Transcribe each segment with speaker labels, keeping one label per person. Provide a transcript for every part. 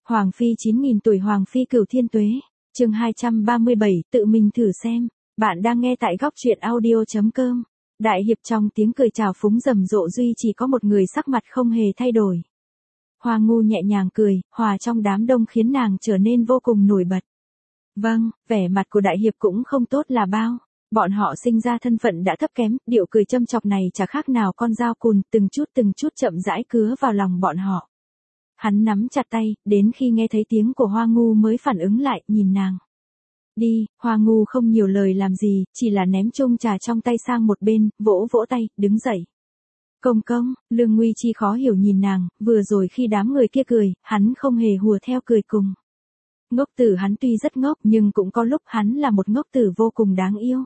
Speaker 1: Hoàng phi 9.000 tuổi Hoàng phi cửu thiên tuế. Chương 237, tự mình thử xem. Bạn đang nghe tại góc truyện audio.com. Đại hiệp trong tiếng cười chào phúng rầm rộ duy chỉ có một người sắc mặt không hề thay đổi. Hoa Ngu nhẹ nhàng cười, hòa trong đám đông khiến nàng trở nên vô cùng nổi bật. Vâng, vẻ mặt của đại hiệp cũng không tốt là bao. Bọn họ sinh ra thân phận đã thấp kém, điệu cười châm chọc này chả khác nào con dao cùn, từng chút chậm rãi cứa vào lòng bọn họ. Hắn nắm chặt tay, đến khi nghe thấy tiếng của Hoa Ngu mới phản ứng lại, nhìn nàng. Đi, Hoa Ngu không nhiều lời làm gì, chỉ là ném chung trà trong tay sang một bên, vỗ vỗ tay, đứng dậy. Công công, Lương Nguy Chi khó hiểu nhìn nàng, vừa rồi khi đám người kia cười, hắn không hề hùa theo cười cùng. Ngốc tử hắn tuy rất ngốc nhưng cũng có lúc hắn là một ngốc tử vô cùng đáng yêu.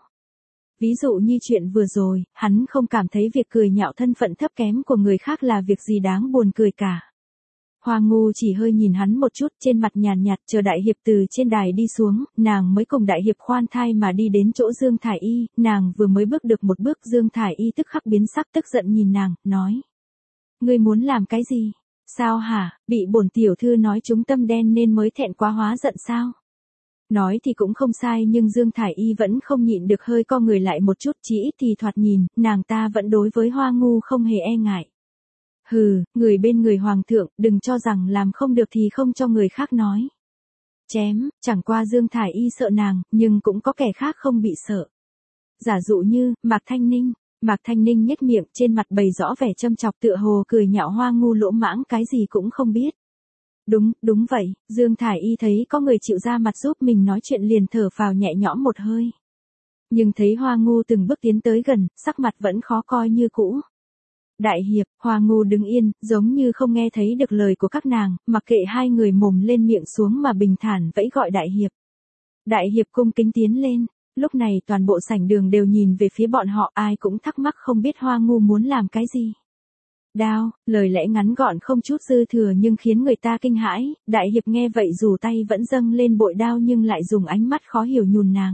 Speaker 1: Ví dụ như chuyện vừa rồi, hắn không cảm thấy việc cười nhạo thân phận thấp kém của người khác là việc gì đáng buồn cười cả. Hoa Ngu chỉ hơi nhìn hắn một chút, trên mặt nhàn nhạt, chờ đại hiệp từ trên đài đi xuống, nàng mới cùng đại hiệp khoan thai mà đi đến chỗ Dương Thải Y, nàng vừa mới bước được một bước, Dương Thải Y tức khắc biến sắc, tức giận nhìn nàng, nói: Ngươi muốn làm cái gì? Sao hả, bị bổn tiểu thư nói trúng tâm đen nên mới thẹn quá hóa giận sao? Nói thì cũng không sai nhưng Dương Thải Y vẫn không nhịn được hơi co người lại một chút, chỉ ít thì thoạt nhìn, nàng ta vẫn đối với Hoa Ngu không hề e ngại. Hừ, người bên người hoàng thượng, đừng cho rằng làm không được thì không cho người khác nói. Chém, chẳng qua Dương Thải Y sợ nàng, nhưng cũng có kẻ khác không bị sợ. Giả dụ như, Mạc Thanh Ninh nhếch miệng, trên mặt bày rõ vẻ châm chọc tựa hồ cười nhạo Hoa Ngu lỗ mãng cái gì cũng không biết. Đúng vậy, Dương Thải Y thấy có người chịu ra mặt giúp mình nói chuyện liền thở phào nhẹ nhõm một hơi. Nhưng thấy Hoa Ngu từng bước tiến tới gần, sắc mặt vẫn khó coi như cũ. Đại hiệp, Hoa Ngu đứng yên, giống như không nghe thấy được lời của các nàng, mặc kệ hai người mồm lên miệng xuống mà bình thản vẫy gọi đại hiệp. Đại hiệp cung kính tiến lên, lúc này toàn bộ sảnh đường đều nhìn về phía bọn họ, ai cũng thắc mắc không biết Hoa Ngu muốn làm cái gì. Đao, lời lẽ ngắn gọn không chút dư thừa nhưng khiến người ta kinh hãi, đại hiệp nghe vậy dù tay vẫn dâng lên bội đao nhưng lại dùng ánh mắt khó hiểu nhùn nàng.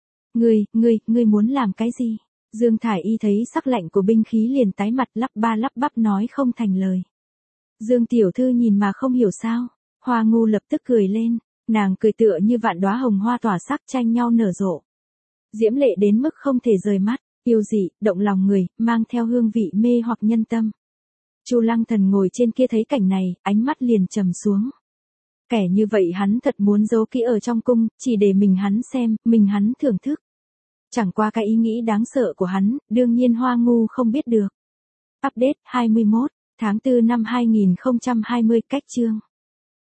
Speaker 1: Ngươi muốn làm cái gì? Dương Thải Y thấy sắc lạnh của binh khí liền tái mặt lắp bắp nói không thành lời. Dương tiểu thư nhìn mà không hiểu sao? Hoa Ngu lập tức cười lên, nàng cười tựa như vạn đóa hồng hoa tỏa sắc tranh nhau nở rộ. Diễm lệ đến mức không thể rời mắt, yêu dị, động lòng người, mang theo hương vị mê hoặc nhân tâm. Chu Lăng Thần ngồi trên kia thấy cảnh này, ánh mắt liền trầm xuống. Kẻ như vậy hắn thật muốn giấu kỹ ở trong cung, chỉ để mình hắn xem, mình hắn thưởng thức. Chẳng qua cái ý nghĩ đáng sợ của hắn, đương nhiên Hoa Ngu không biết được. Update 21, tháng 4 năm 2020, cách chương.